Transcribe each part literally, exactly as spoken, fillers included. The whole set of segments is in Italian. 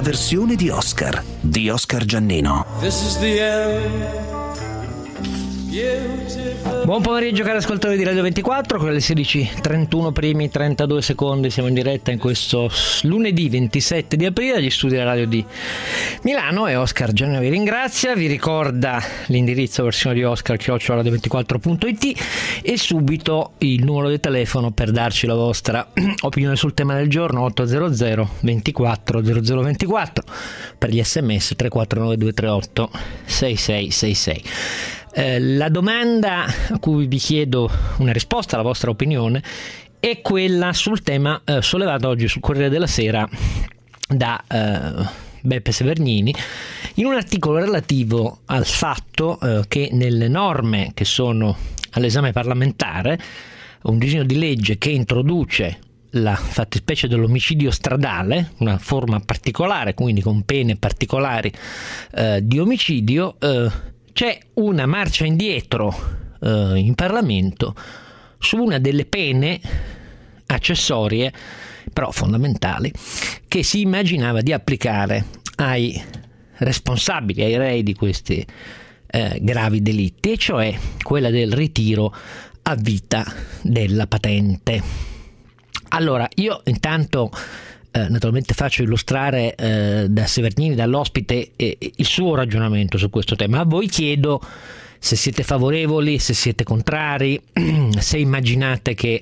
versione di Oscar, di Oscar Giannino. This is the end. Buon pomeriggio cari ascoltatori di Radio ventiquattro, con le sedici e trentuno primi trentadue secondi siamo in diretta in questo lunedì ventisette di aprile agli studi della radio di Milano e Oscar Giannino vi ringrazia, vi ricorda l'indirizzo versione di Oscar chiocciola radio ventiquattro punto it e subito il numero di telefono per darci la vostra opinione sul tema del giorno otto zero zero ventiquattro zero zero ventiquattro, per gli sms tre quattro nove due tre otto sei sei sei sei. Eh, la domanda a cui vi chiedo una risposta, la vostra opinione, è quella sul tema eh, sollevato oggi sul Corriere della Sera da eh, Beppe Severnini in un articolo relativo al fatto eh, che nelle norme che sono all'esame parlamentare un disegno di legge che introduce la fattispecie dell'omicidio stradale, una forma particolare, quindi con pene particolari eh, di omicidio, eh, c'è una marcia indietro eh, in Parlamento su una delle pene accessorie, però fondamentali, che si immaginava di applicare ai responsabili, ai rei di questi eh, gravi delitti, e cioè quella del ritiro a vita della patente. Allora, io intanto Eh, naturalmente faccio illustrare eh, da Severnini, dall'ospite, eh, il suo ragionamento su questo tema. A voi chiedo se siete favorevoli, se siete contrari, se immaginate che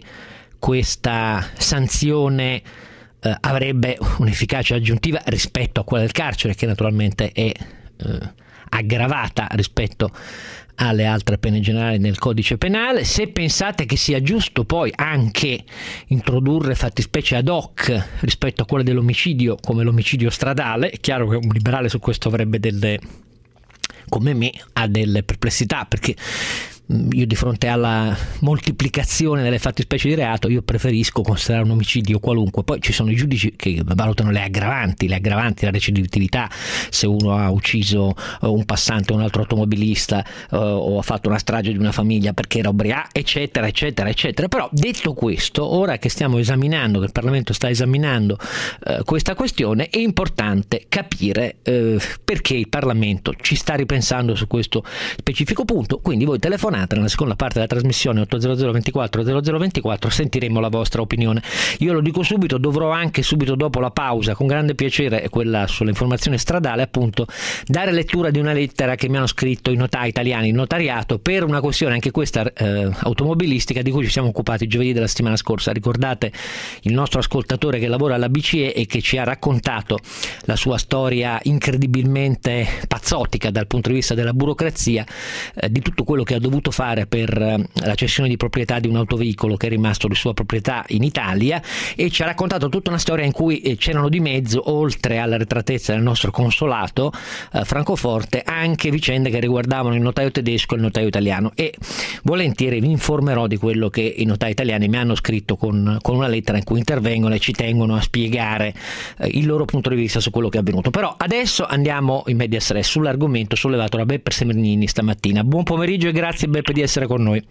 questa sanzione eh, avrebbe un'efficacia aggiuntiva rispetto a quella del carcere, che naturalmente è eh, aggravata rispetto alle altre pene generali nel codice penale, se pensate che sia giusto poi anche introdurre fattispecie ad hoc rispetto a quelle dell'omicidio come l'omicidio stradale. È chiaro che un liberale su questo avrebbe delle, come me, ha delle perplessità, perché io di fronte alla moltiplicazione delle fattispecie di reato io preferisco considerare un omicidio qualunque. Poi ci sono i giudici che valutano le aggravanti, le aggravanti, la recidivistività, se uno ha ucciso un passante o un altro automobilista uh, o ha fatto una strage di una famiglia perché era ubriaco, eccetera eccetera eccetera. Però detto questo, ora che stiamo esaminando, che il Parlamento sta esaminando uh, questa questione, è importante capire uh, perché il Parlamento ci sta ripensando su questo specifico punto. Quindi voi telefonate nella seconda parte della trasmissione otto zero zero ventiquattro zero zero ventiquattro, sentiremo la vostra opinione. Io lo dico subito, dovrò anche subito dopo la pausa, con grande piacere, quella sull'informazione stradale, appunto, dare lettura di una lettera che mi hanno scritto i notai italiani in notariato per una questione anche questa eh, automobilistica di cui ci siamo occupati giovedì della settimana scorsa. Ricordate il nostro ascoltatore che lavora alla B C E e che ci ha raccontato la sua storia incredibilmente pazzotica dal punto di vista della burocrazia, eh, di tutto quello che ha dovuto fare per la cessione di proprietà di un autoveicolo che è rimasto di sua proprietà in Italia, e ci ha raccontato tutta una storia in cui c'erano di mezzo, oltre all'arretratezza del nostro consolato a Francoforte, anche vicende che riguardavano il notaio tedesco e il notaio italiano, e volentieri vi informerò di quello che i notai italiani mi hanno scritto con, con una lettera in cui intervengono e ci tengono a spiegare eh, il loro punto di vista su quello che è avvenuto. Però adesso andiamo in medias res sull'argomento sollevato da Beppe Severnini stamattina. Buon pomeriggio e grazie Beppe di essere con noi.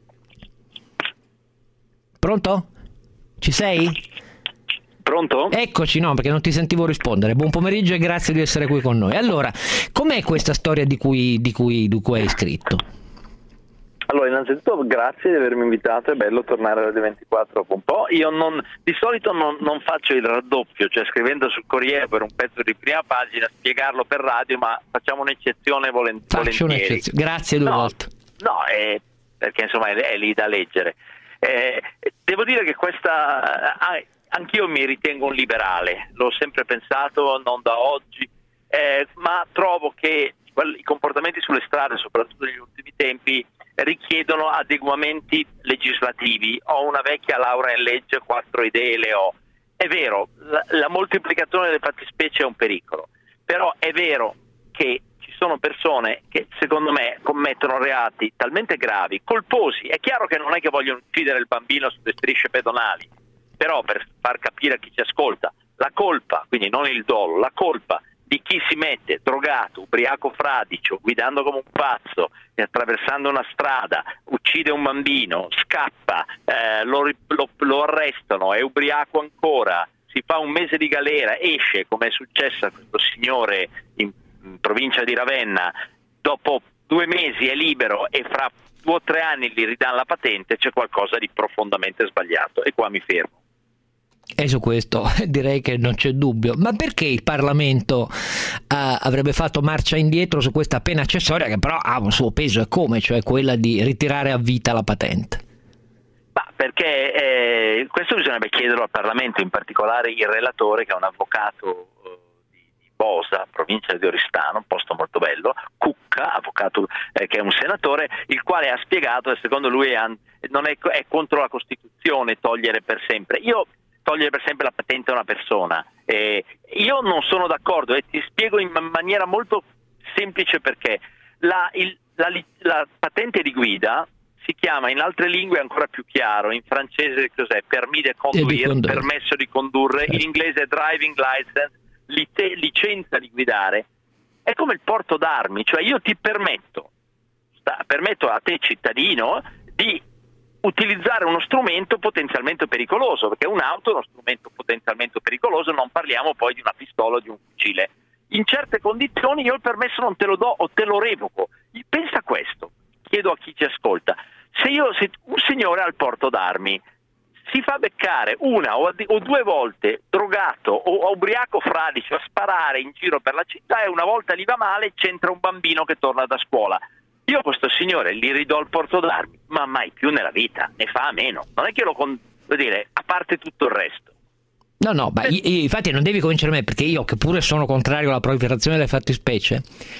Pronto? Ci sei? Pronto? Eccoci, no, perché non ti sentivo rispondere. Buon pomeriggio e grazie di essere qui con noi. Allora, com'è questa storia di cui, di cui, di cui hai scritto? Allora, innanzitutto grazie di avermi invitato, è bello tornare a Radio ventiquattro dopo un po'. Io non, di solito non, non faccio il raddoppio, cioè scrivendo sul Corriere per un pezzo di prima pagina, spiegarlo per radio, ma facciamo un'eccezione volent- Faccio volentieri. un'eccezione, grazie due no, volte. No, è, perché insomma è, è lì da leggere. Eh, devo dire che questa... Ah, anch'io mi ritengo un liberale, l'ho sempre pensato, non da oggi, eh, ma trovo che i comportamenti sulle strade, soprattutto negli ultimi tempi, richiedono adeguamenti legislativi. Ho una vecchia laurea in legge, quattro idee le ho. È vero, la, la moltiplicazione delle fattispecie è un pericolo, però è vero che ci sono persone che secondo me commettono reati talmente gravi, colposi. È chiaro che non è che vogliono uccidere il bambino sulle strisce pedonali, però per far capire a chi ci ascolta, la colpa, quindi non il dolo, la colpa di chi si mette drogato, ubriaco fradicio, guidando come un pazzo, attraversando una strada, uccide un bambino, scappa, eh, lo, lo, lo arrestano, è ubriaco ancora, si fa un mese di galera, esce, come è successo a questo signore in, in provincia di Ravenna, dopo due mesi è libero e fra due o tre anni gli ridanno la patente, c'è qualcosa di profondamente sbagliato, e qua mi fermo. E su questo direi che non c'è dubbio. Ma perché il Parlamento uh, avrebbe fatto marcia indietro su questa pena accessoria, che però ha un suo peso e come, cioè quella di ritirare a vita la patente? Ma perché eh, questo bisognerebbe chiederlo al Parlamento, in particolare il relatore, che è un avvocato eh, di, di Bosa, provincia di Oristano, un posto molto bello, Cucca, avvocato eh, che è un senatore, il quale ha spiegato che secondo lui è, non è, è contro la Costituzione togliere per sempre. Io togliere per sempre la patente a una persona. Eh, io non sono d'accordo, e ti spiego in maniera molto semplice perché. La, il, la, la patente di guida si chiama, in altre lingue è ancora più chiaro, in francese cos'è? Permis de conduire, permesso di condurre, in inglese driving license, lite, licenza di guidare. È come il porto d'armi, cioè io ti permetto, sta, permetto a te cittadino di utilizzare uno strumento potenzialmente pericoloso, perché un'auto è uno strumento potenzialmente pericoloso, non parliamo poi di una pistola o di un fucile. In certe condizioni io il permesso non te lo do o te lo revoco. Pensa a questo, chiedo a chi ci ascolta, se io se un signore al porto d'armi si fa beccare una o, o due volte drogato o, o ubriaco fradicio a sparare in giro per la città, e una volta gli va male, c'entra un bambino che torna da scuola, io questo signore gli ridò il porto d'armi, ma mai più nella vita, ne fa a meno. Non è che lo con, vuol dire, a parte tutto il resto. No, no, ma io, infatti non devi convincere me, perché io, che pure sono contrario alla proliferazione delle fattispecie,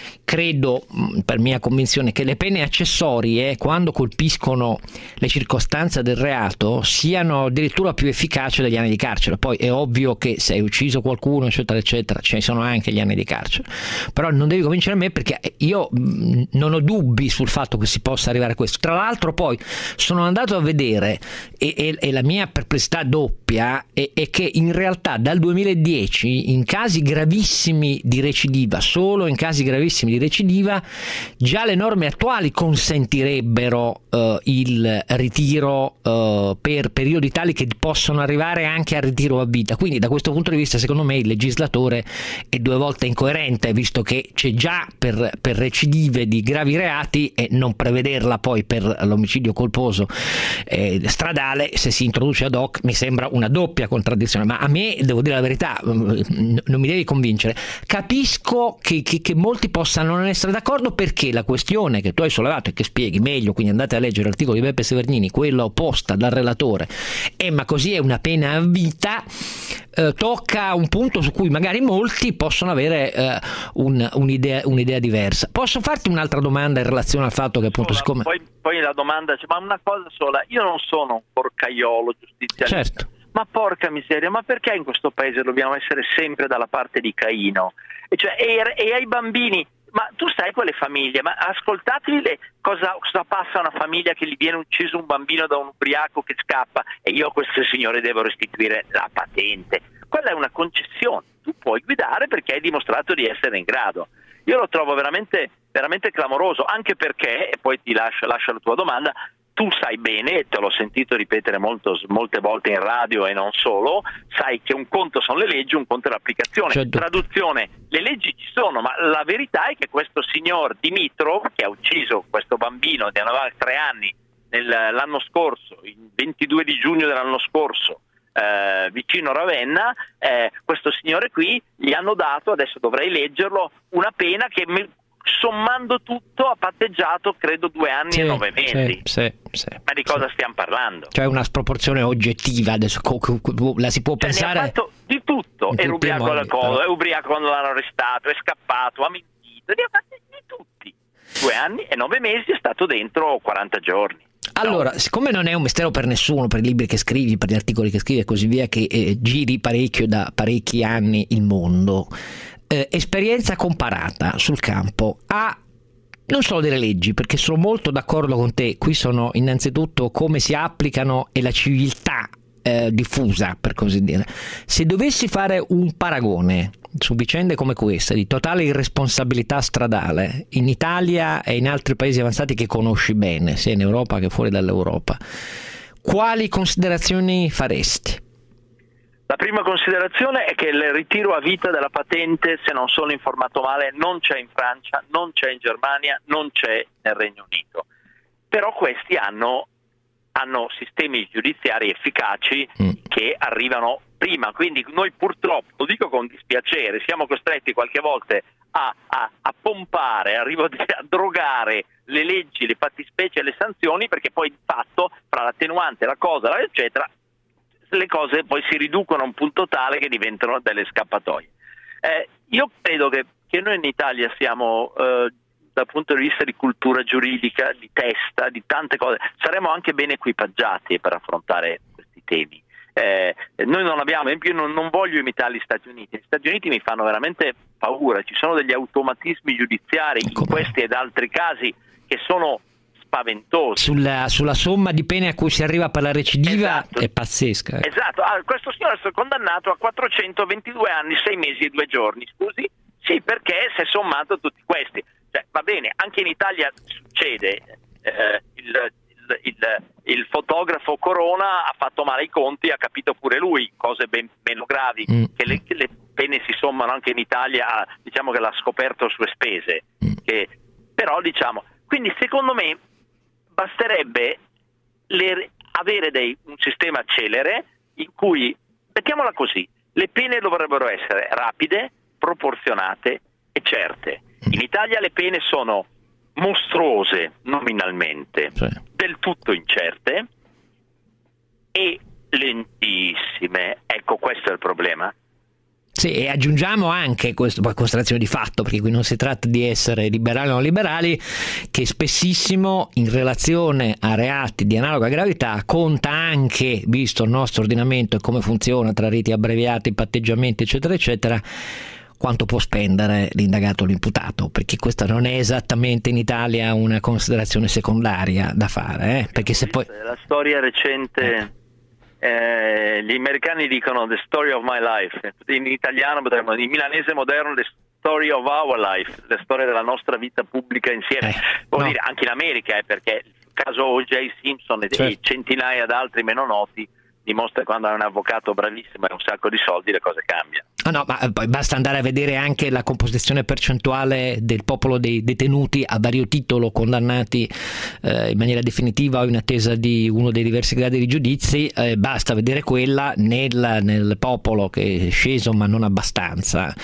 credo, per mia convinzione, che le pene accessorie, quando colpiscono le circostanze del reato, siano addirittura più efficaci degli anni di carcere. Poi è ovvio che se hai ucciso qualcuno, eccetera, eccetera, ce ne sono anche gli anni di carcere. Però non devi convincere me, perché io non ho dubbi sul fatto che si possa arrivare a questo. Tra l'altro poi sono andato a vedere, e, e, e la mia perplessità doppia è, è che in realtà dal duemiladieci in casi gravissimi di recidiva, solo in casi gravissimi di recidiva, già le norme attuali consentirebbero uh, il ritiro uh, per periodi tali che possono arrivare anche al ritiro a vita. Quindi da questo punto di vista secondo me il legislatore è due volte incoerente, visto che c'è già per, per recidive di gravi reati, e non prevederla poi per l'omicidio colposo eh, stradale, se si introduce ad hoc, mi sembra una doppia contraddizione. Ma a me, devo dire la verità, non mi devi convincere. Capisco che, che, che molti possano non essere d'accordo, perché la questione che tu hai sollevato e che spieghi meglio, quindi andate a leggere l'articolo di Beppe Severnini, quella opposta dal relatore, eh, ma così è una pena a vita, eh, tocca un punto su cui magari molti possono avere eh, un, un'idea, un'idea diversa. Posso farti un'altra domanda in relazione al fatto che appunto sola, siccome... Poi, poi la domanda, ma una cosa sola, io non sono un porcaiolo giustizialista. Certo. Ma porca miseria, ma perché in questo paese dobbiamo essere sempre dalla parte di Caino? E, cioè, e, e ai bambini, ma tu sai quelle famiglie, ma ascoltatevi le, cosa, cosa passa a una famiglia che gli viene ucciso un bambino da un ubriaco che scappa, e io a questo signore devo restituire la patente. Quella è una concessione, tu puoi guidare perché hai dimostrato di essere in grado. Io lo trovo veramente, veramente clamoroso, anche perché, e poi ti lascio, lascio la tua domanda, tu sai bene, e te l'ho sentito ripetere molto, molte volte in radio e non solo, sai che un conto sono le leggi, un conto è l'applicazione. Certo. Traduzione, le leggi ci sono, ma la verità è che questo signor Dimitrov, che ha ucciso questo bambino di tre anni nel, l'anno scorso, il ventidue di giugno dell'anno scorso, eh, vicino Ravenna, eh, questo signore qui gli hanno dato, adesso dovrei leggerlo, una pena che... Mi, sommando tutto ha patteggiato credo due anni sì, e nove mesi. Sì, sì, sì, ma di cosa sì. stiamo parlando? Cioè una sproporzione oggettiva, adesso la si può cioè, pensare. Ne ha fatto di tutto, è ubriaco alla coda, è ubriaco quando l'hanno arrestato, è scappato, ha mentito, ne ha fatti di tutti. Due anni e nove mesi, è stato dentro quaranta giorni. Allora, no. Siccome non è un mistero per nessuno, per i libri che scrivi, per gli articoli che scrivi e così via, che eh, giri parecchio da parecchi anni il mondo, Eh, esperienza comparata sul campo a non solo delle leggi, perché sono molto d'accordo con te, qui sono innanzitutto come si applicano e la civiltà eh, diffusa, per così dire. Se dovessi fare un paragone su vicende come questa di totale irresponsabilità stradale in Italia e in altri paesi avanzati che conosci bene, sia in Europa che fuori dall'Europa, quali considerazioni faresti? La prima considerazione è che il ritiro a vita della patente, se non sono informato male, non c'è in Francia, non c'è in Germania, non c'è nel Regno Unito. Però questi hanno, hanno sistemi giudiziari efficaci mm. che arrivano prima, quindi noi purtroppo, lo dico con dispiacere, siamo costretti qualche volta a, a, a pompare, arrivo a, a drogare le leggi, le fattispecie e le sanzioni, perché poi di fatto fra l'attenuante, la cosa, eccetera, le cose poi si riducono a un punto tale che diventano delle scappatoie. Eh, io credo che, che noi in Italia siamo, eh, dal punto di vista di cultura giuridica, di testa, di tante cose, saremo anche ben equipaggiati per affrontare questi temi. Eh, noi non abbiamo, io non, non voglio imitare gli Stati Uniti. Gli Stati Uniti mi fanno veramente paura, ci sono degli automatismi giudiziari in questi ed altri casi che sono spaventosi. Sulla, sulla somma di pene a cui si arriva per la recidiva, esatto, è pazzesca. Eh. Esatto, ah, questo signore è stato condannato a quattrocentoventidue anni, sei mesi e due giorni, scusi? Sì, perché si è sommato tutti questi. Cioè, va bene, anche in Italia succede, eh, il, il, il, il fotografo Corona ha fatto male i conti, ha capito pure lui cose ben meno gravi, mm. che, le, che le pene si sommano anche in Italia, diciamo che l'ha scoperto a sue spese. Mm. Che, però diciamo, quindi secondo me basterebbe le, avere dei, un sistema celere in cui, mettiamola così, le pene dovrebbero essere rapide, proporzionate e certe. In Italia le pene sono mostruose nominalmente, sì, del tutto incerte e lentissime. Ecco, questo è il problema. Sì, e aggiungiamo anche questo, poi considerazione di fatto, perché qui non si tratta di essere liberali o non liberali, che spessissimo in relazione a reati di analoga gravità conta anche, visto il nostro ordinamento e come funziona tra riti abbreviati, patteggiamenti eccetera eccetera, quanto può spendere l'indagato o l'imputato, perché questa non è esattamente in Italia una considerazione secondaria da fare, eh? Perché se poi la storia recente, eh, gli americani dicono the story of my life, in italiano potremmo, in milanese moderno the story of our life, la storia della nostra vita pubblica insieme, eh, vuol no. dire anche in America, eh, perché il caso O J Simpson e, certo, e centinaia d'altri meno noti dimostra quando hai un avvocato bravissimo e un sacco di soldi le cose cambiano. Ah no, ma poi basta andare a vedere anche la composizione percentuale del popolo dei detenuti a vario titolo condannati eh, in maniera definitiva o in attesa di uno dei diversi gradi di giudizi, eh, basta vedere quella nel, nel popolo che è sceso ma non abbastanza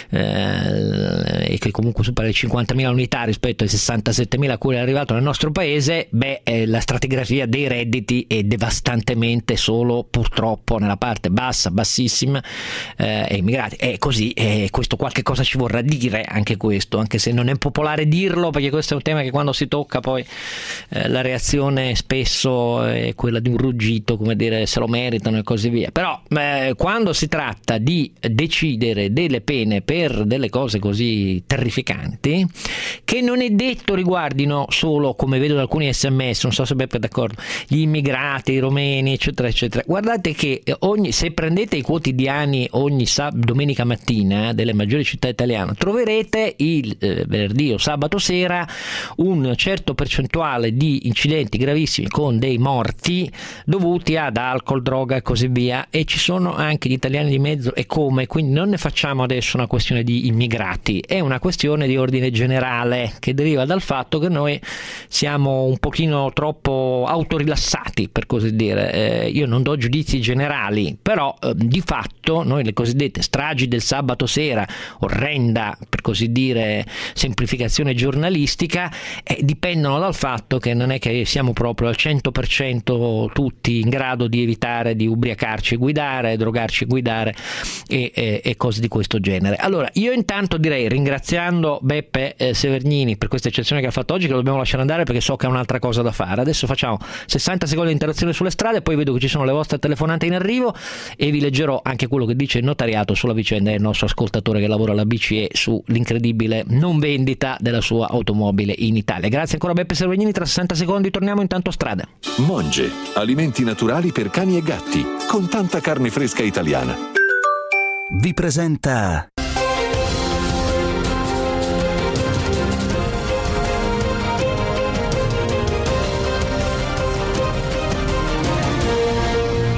eh, e che comunque supera le cinquantamila unità rispetto ai sessantasettemila a cui è arrivato nel nostro paese. Beh, eh, la stratigrafia dei redditi è devastantemente solo purtroppo nella parte bassa, bassissima eh, e immigrati. È così, e questo qualche cosa ci vorrà dire anche questo, anche se non è popolare dirlo, perché questo è un tema che quando si tocca poi eh, la reazione spesso è quella di un ruggito, come dire se lo meritano e così via. Però eh, quando si tratta di decidere delle pene per delle cose così terrificanti, che non è detto riguardino solo, come vedo da alcuni sms, non so se Beppe è d'accordo, gli immigrati, i romeni eccetera eccetera, guardate che ogni, se prendete i quotidiani ogni sabato, domenica mattina delle maggiori città italiane, troverete il eh, venerdì o sabato sera un certo percentuale di incidenti gravissimi con dei morti dovuti ad alcol, droga e così via, e ci sono anche gli italiani di mezzo e come, quindi non ne facciamo adesso una questione di immigrati, è una questione di ordine generale che deriva dal fatto che noi siamo un pochino troppo autorilassati, per così dire. Eh, io non do giudizi generali, però eh, di fatto noi le cosiddette stragi del sabato sera, orrenda per così dire semplificazione giornalistica, eh, dipendono dal fatto che non è che siamo proprio al cento per cento tutti in grado di evitare di ubriacarci e guidare, drogarci e guidare e, e, e cose di questo genere. Allora io intanto direi, ringraziando Beppe eh, Severnini per questa eccezione che ha fatto oggi, che lo dobbiamo lasciare andare perché so che ha un'altra cosa da fare, adesso facciamo sessanta secondi di interazione sulle strade, poi vedo che ci sono le vostre telefonate in arrivo e vi leggerò anche quello che dice il notariato sulla vicenda del nostro ascoltatore che lavora alla B C E sull'incredibile non vendita della sua automobile in Italia. Grazie ancora Beppe Servagnini, tra sessanta secondi torniamo, intanto strada. Monge, alimenti naturali per cani e gatti, con tanta carne fresca italiana. Vi presenta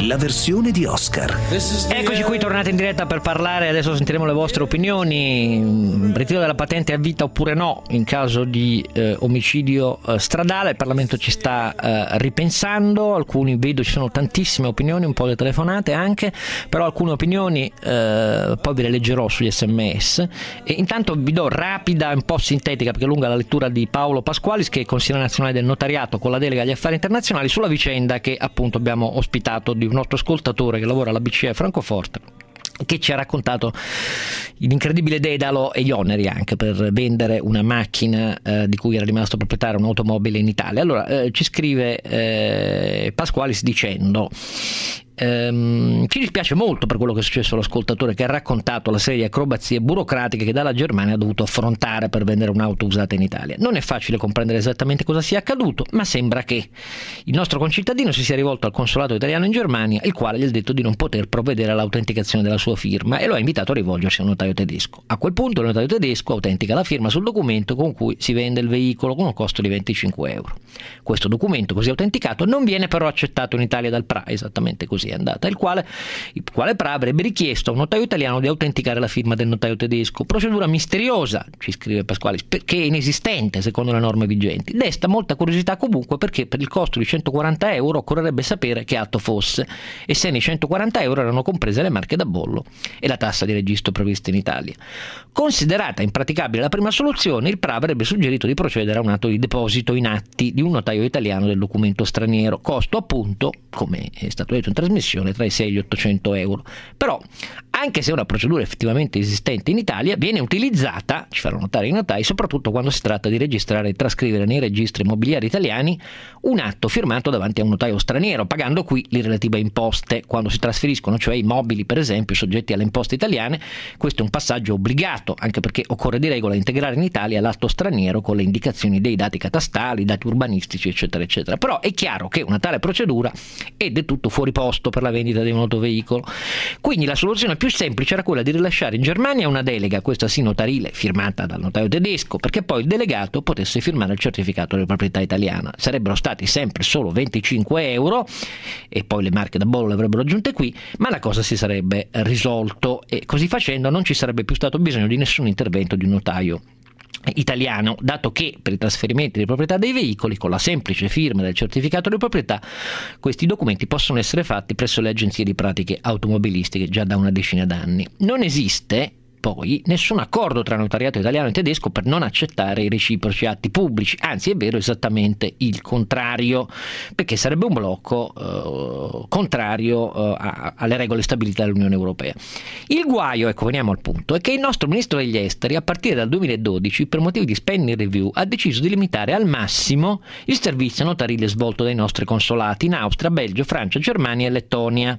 la versione di Oscar. Eccoci qui, tornate in diretta per parlare. Adesso sentiremo le vostre opinioni. Ritiro della patente a vita oppure no in caso di eh, omicidio eh, stradale. Il Parlamento ci sta eh, ripensando. Alcuni vedo, ci sono tantissime opinioni, un po' le telefonate anche, però alcune opinioni eh, poi ve le leggerò sugli sms. E intanto vi do rapida, un po' sintetica perché è lunga, la lettura di Paolo Pasqualis, che è consigliere nazionale del notariato con la delega agli affari internazionali, sulla vicenda che appunto abbiamo ospitato di un nostro ascoltatore che lavora alla B C E a Francoforte, che ci ha raccontato l'incredibile dedalo e gli oneri anche per vendere una macchina eh, di cui era rimasto proprietario, un'automobile in Italia. Allora eh, ci scrive eh, Pasqualis dicendo: Ehm, ci dispiace molto per quello che è successo all'ascoltatore, che ha raccontato la serie di acrobazie burocratiche che dalla Germania ha dovuto affrontare per vendere un'auto usata in Italia. Non è facile comprendere esattamente cosa sia accaduto, ma sembra che il nostro concittadino si sia rivolto al consolato italiano in Germania, il quale gli ha detto di non poter provvedere all'autenticazione della sua firma e lo ha invitato a rivolgersi a un notaio tedesco. A quel punto il notaio tedesco autentica la firma sul documento con cui si vende il veicolo con un costo di venticinque euro. Questo documento così autenticato non viene però accettato in Italia dal P R A, esattamente così è andata, il quale, il quale P R A avrebbe richiesto a un notaio italiano di autenticare la firma del notaio tedesco. Procedura misteriosa, ci scrive Pasqualis, perché è inesistente secondo le norme vigenti. Desta molta curiosità comunque perché per il costo di centoquaranta euro occorrerebbe sapere che atto fosse e se nei centoquaranta euro erano comprese le marche da bollo e la tassa di registro prevista in Italia. Considerata impraticabile la prima soluzione, il P R A avrebbe suggerito di procedere a un atto di deposito in atti di un notaio italiano del documento straniero, costo appunto, come è stato detto in trasmissione, tra i sei e gli ottocento euro. Però, anche se è una procedura effettivamente esistente in Italia, viene utilizzata, ci farò notare i notai, soprattutto quando si tratta di registrare e trascrivere nei registri immobiliari italiani un atto firmato davanti a un notaio straniero, pagando qui le relative imposte. Quando si trasferiscono, cioè immobili per esempio soggetti alle imposte italiane, questo è un passaggio obbligato, anche perché occorre di regola integrare in Italia l'atto straniero con le indicazioni dei dati catastali, dati urbanistici, eccetera, eccetera. Però è chiaro che una tale procedura è del tutto fuori posto per la vendita di un autoveicolo. Quindi la soluzione più semplice era quella di rilasciare in Germania una delega, questa sì notarile, firmata dal notaio tedesco, perché poi il delegato potesse firmare il certificato di proprietà italiana. Sarebbero stati sempre solo venticinque euro e poi le marche da bollo le avrebbero aggiunte qui, ma la cosa si sarebbe risolto e così facendo non ci sarebbe più stato bisogno di nessun intervento di un notaio italiano, dato che per i trasferimenti di proprietà dei veicoli, con la semplice firma del certificato di proprietà, questi documenti possono essere fatti presso le agenzie di pratiche automobilistiche già da una decina d'anni. Non esiste poi nessun accordo tra notariato italiano e tedesco per non accettare i reciproci atti pubblici, anzi è vero esattamente il contrario, perché sarebbe un blocco eh, contrario eh, a, alle regole stabilite dall'Unione Europea. Il guaio, ecco veniamo al punto, è che il nostro ministro degli esteri a partire dal duemiladodici per motivi di spending review ha deciso di limitare al massimo il servizio notarile svolto dai nostri consolati in Austria, Belgio, Francia, Germania e Lettonia.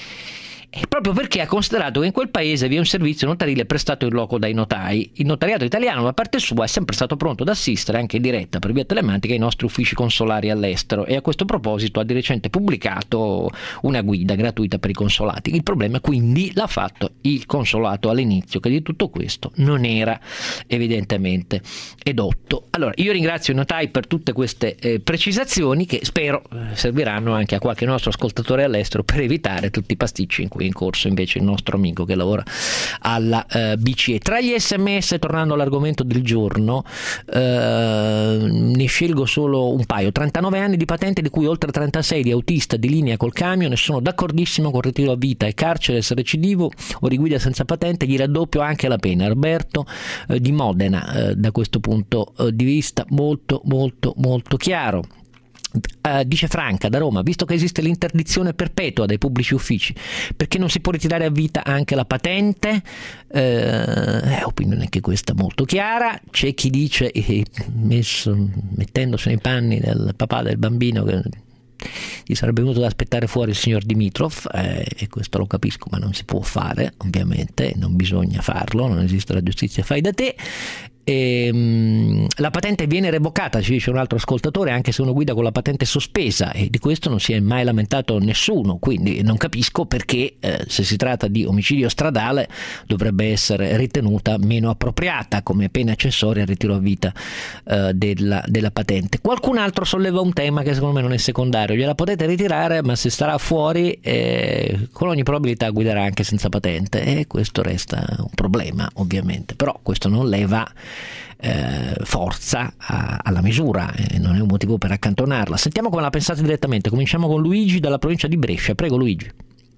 E proprio perché ha considerato che in quel paese vi è un servizio notarile prestato in loco dai notai. Il notariato italiano da parte sua è sempre stato pronto ad assistere anche in diretta per via telematica i nostri uffici consolari all'estero e a questo proposito ha di recente pubblicato una guida gratuita per i consolati. Il problema quindi l'ha fatto il consolato all'inizio, che di tutto questo non era evidentemente edotto. Allora io ringrazio i notai per tutte queste eh, precisazioni che spero eh, serviranno anche a qualche nostro ascoltatore all'estero per evitare tutti i pasticci in cui in corso invece il nostro amico che lavora alla uh, B C E. Tra gli sms, tornando all'argomento del giorno, uh, ne scelgo solo un paio. trentanove anni di patente, di cui oltre trentasei di autista di linea col camion, e sono d'accordissimo con ritiro a vita e carcere se recidivo o riguida senza patente, gli raddoppio anche la pena. Roberto uh, di Modena, uh, da questo punto uh, di vista molto molto molto chiaro. Uh, dice Franca da Roma: visto che esiste l'interdizione perpetua dai pubblici uffici, perché non si può ritirare a vita anche la patente? Uh, è opinione anche questa molto chiara. C'è chi dice, eh, messo, mettendosi nei panni del papà del bambino, che gli sarebbe venuto da aspettare fuori il signor Dimitrov, eh, e questo lo capisco, ma non si può fare, ovviamente non bisogna farlo, non esiste la giustizia fai da te. e, mh, la patente viene revocata, ci dice un altro ascoltatore, anche se uno guida con la patente sospesa, e di questo non si è mai lamentato nessuno, quindi non capisco perché eh, se si tratta di omicidio stradale dovrebbe essere ritenuta meno appropriata come pena accessoria al ritiro a vita eh, della, della patente. Qualcun altro solleva un tema che secondo me non è secondario: gliela potete ritirare, ma se starà fuori eh, con ogni probabilità guiderà anche senza patente, e questo resta un problema ovviamente, però questo non leva eh, forza a, alla misura, e non è un motivo per accantonarla. Sentiamo come la pensate direttamente. Cominciamo con Luigi dalla provincia di Brescia. Prego Luigi.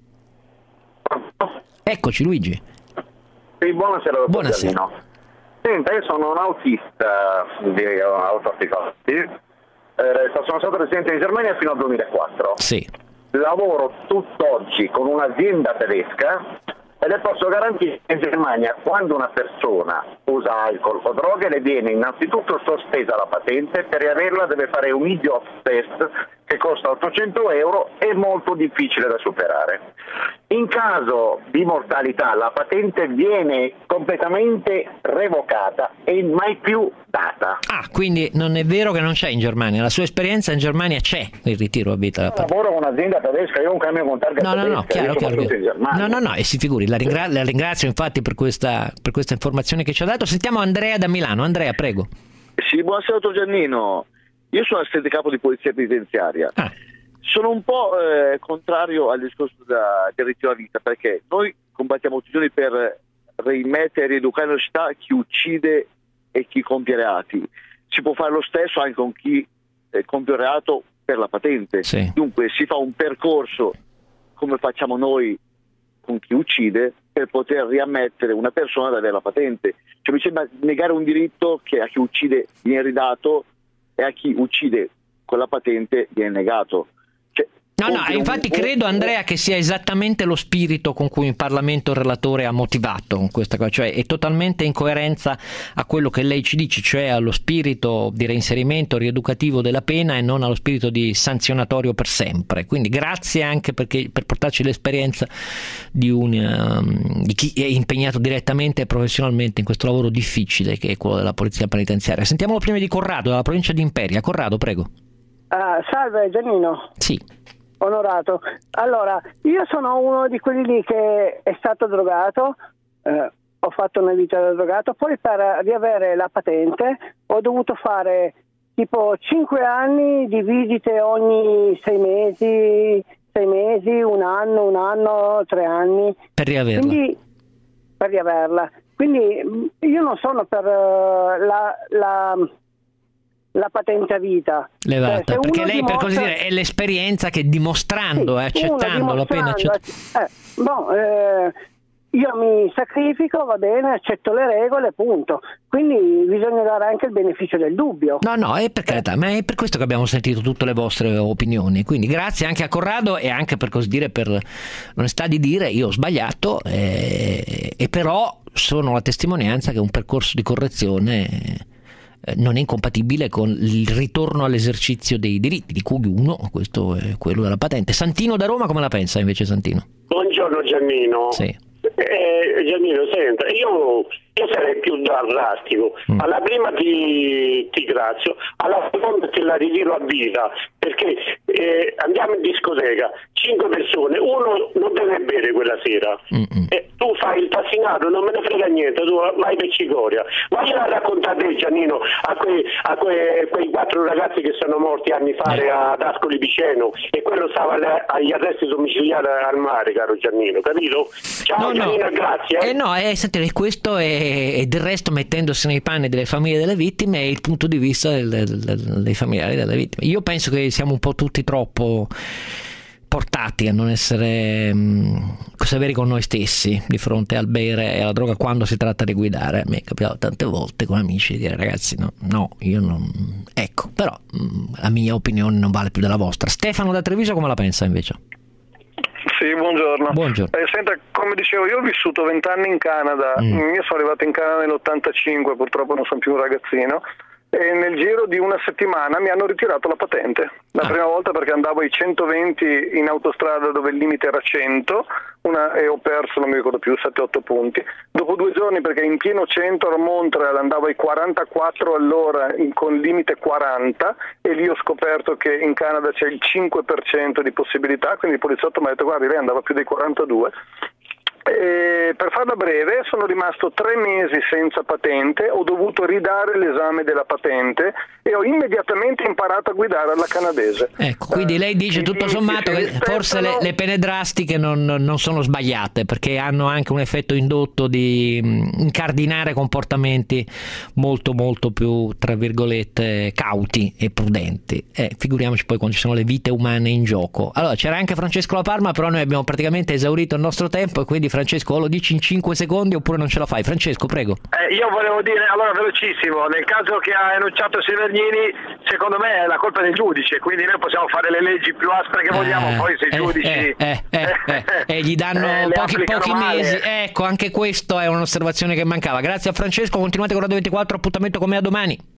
Eccoci Luigi. Sì, buonasera. Buonasera. Senta, io sono un autista di autoarticolati, eh, sono stato residente in Germania fino al duemilaquattro. Sì. Lavoro tutt'oggi con un'azienda tedesca e le posso garantire che in Germania, quando una persona usa alcol o droghe, le viene innanzitutto sospesa la patente. Per riaverla deve fare un idiot test che costa ottocento euro, è molto difficile da superare. In caso di mortalità la patente viene completamente revocata e mai più data. Ah, quindi non è vero che non c'è in Germania. La sua esperienza in Germania c'è il ritiro a vita della patente. Lavoro con un'azienda tedesca, io ho un camion con targa no, tedesca. No, no, chiaro, chiaro, chiaro. No, no, no, e si figuri, la, ringra- la ringrazio infatti per questa, per questa informazione che ci ha dato. Sentiamo Andrea da Milano. Andrea, prego. Sì, buonasera dottor Giannino. Io sono assistente capo di polizia penitenziaria. Ah. Sono un po' eh, contrario al discorso da, del ritiro a vita, perché noi combattiamo tutti i giorni per rimettere e rieducare in società chi uccide e chi compie reati. Si può fare lo stesso anche con chi eh, compie un reato per la patente. Sì. Dunque si fa un percorso come facciamo noi con chi uccide per poter riammettere una persona ad avere la patente. Cioè mi sembra negare un diritto che a chi uccide viene ridato e a chi uccide con la patente viene negato. Cioè, No, no, infatti credo, Andrea, che sia esattamente lo spirito con cui in Parlamento il relatore ha motivato questa cosa, cioè è totalmente in coerenza a quello che lei ci dice, cioè allo spirito di reinserimento rieducativo della pena e non allo spirito di sanzionatorio per sempre. Quindi grazie anche perché, per portarci l'esperienza di, un, um, di chi è impegnato direttamente e professionalmente in questo lavoro difficile che è quello della polizia penitenziaria. Sentiamolo prima di Corrado, dalla provincia di Imperia. Corrado, prego. Ah, salve Giannino. Sì. Onorato. Allora, io sono uno di quelli lì che è stato drogato, eh, ho fatto una vita da drogato, poi per riavere la patente ho dovuto fare tipo cinque anni di visite ogni sei mesi, sei mesi, un anno, un anno, tre anni. Per riaverla. Quindi, per riaverla. Quindi io non sono per uh, la... la la patente a vita levata, cioè, perché lei dimostra... per così dire è l'esperienza che dimostrando e sì, accettando la pena accett... eh, boh, eh, io mi sacrifico, va bene, accetto le regole, punto. Quindi bisogna dare anche il beneficio del dubbio. No, no, è per carità, ma è per questo che abbiamo sentito tutte le vostre opinioni. Quindi grazie anche a Corrado e anche per così dire per l'onestà di dire io ho sbagliato eh, e però sono la testimonianza che un percorso di correzione non è incompatibile con il ritorno all'esercizio dei diritti, di cui uno, questo è quello della patente. Santino da Roma, come la pensa invece Santino? Buongiorno Giannino. Sì. Eh, Giannino, senta, io, io sarei più drastico. Mm. Alla prima ti, ti grazio, alla seconda te la ritiro a vita, perché eh, andiamo in discoteca, cinque persone, uno non deve bere quella sera, e tu fai il tassinato, non me ne frega niente, tu vai per Cicoria. Voglio raccontare te, Giannino, a, quei, a quei, quei quattro ragazzi che sono morti anni fa eh. ad Ascoli Piceno, e quello stava agli arresti domiciliari al mare, caro Giannino, capito? Ciao. No, no. Grazie. Eh no, eh, sentite, questo è, e del resto mettendosi nei panni delle famiglie delle vittime è il punto di vista del, del, dei familiari delle vittime. Io penso che siamo un po' tutti troppo portati a non essere mh, severi con noi stessi di fronte al bere e alla droga quando si tratta di guidare. A me è capitato tante volte con amici di dire ragazzi no, no, io non... Ecco, però mh, la mia opinione non vale più della vostra. Stefano da Treviso come la pensa invece? Sì, buongiorno. Buongiorno. Eh, senta, come dicevo, io ho vissuto vent'anni in Canada, mm. io sono arrivato in Canada nell'ottantacinque, purtroppo non sono più un ragazzino, e nel giro di una settimana mi hanno ritirato la patente. La ah. prima volta perché andavo ai centoventi in autostrada dove il limite era cento, una, e ho perso, non mi ricordo più, sette otto punti. Dopo due giorni, perché in pieno centro a Montreal andavo ai quarantaquattro all'ora in, con limite quaranta, e lì ho scoperto che in Canada c'è il cinque per cento di possibilità, quindi il poliziotto mi ha detto guardi, lei andava più dei quarantadue. E per farla breve, sono rimasto tre mesi senza patente, ho dovuto ridare l'esame della patente e ho immediatamente imparato a guidare alla canadese. Ecco, quindi lei dice tutto sommato che forse le, le pene drastiche non, non sono sbagliate, perché hanno anche un effetto indotto di incardinare comportamenti molto molto più, tra virgolette, cauti e prudenti. Eh, figuriamoci poi quando ci sono le vite umane in gioco. Allora, c'era anche Francesco La Parma, però noi abbiamo praticamente esaurito il nostro tempo, e quindi Francesco, lo dici in cinque secondi oppure non ce la fai? Francesco, prego. Eh, io volevo dire, allora velocissimo, nel caso che ha enunciato Severgnini, secondo me è la colpa del giudice, quindi noi possiamo fare le leggi più aspre che vogliamo, eh, poi se i giudici eh, eh, eh, eh, eh, eh, gli danno eh, pochi, pochi mesi, ecco, anche questo è un'osservazione che mancava. Grazie a Francesco, continuate con Radio ventiquattro, appuntamento con me a domani.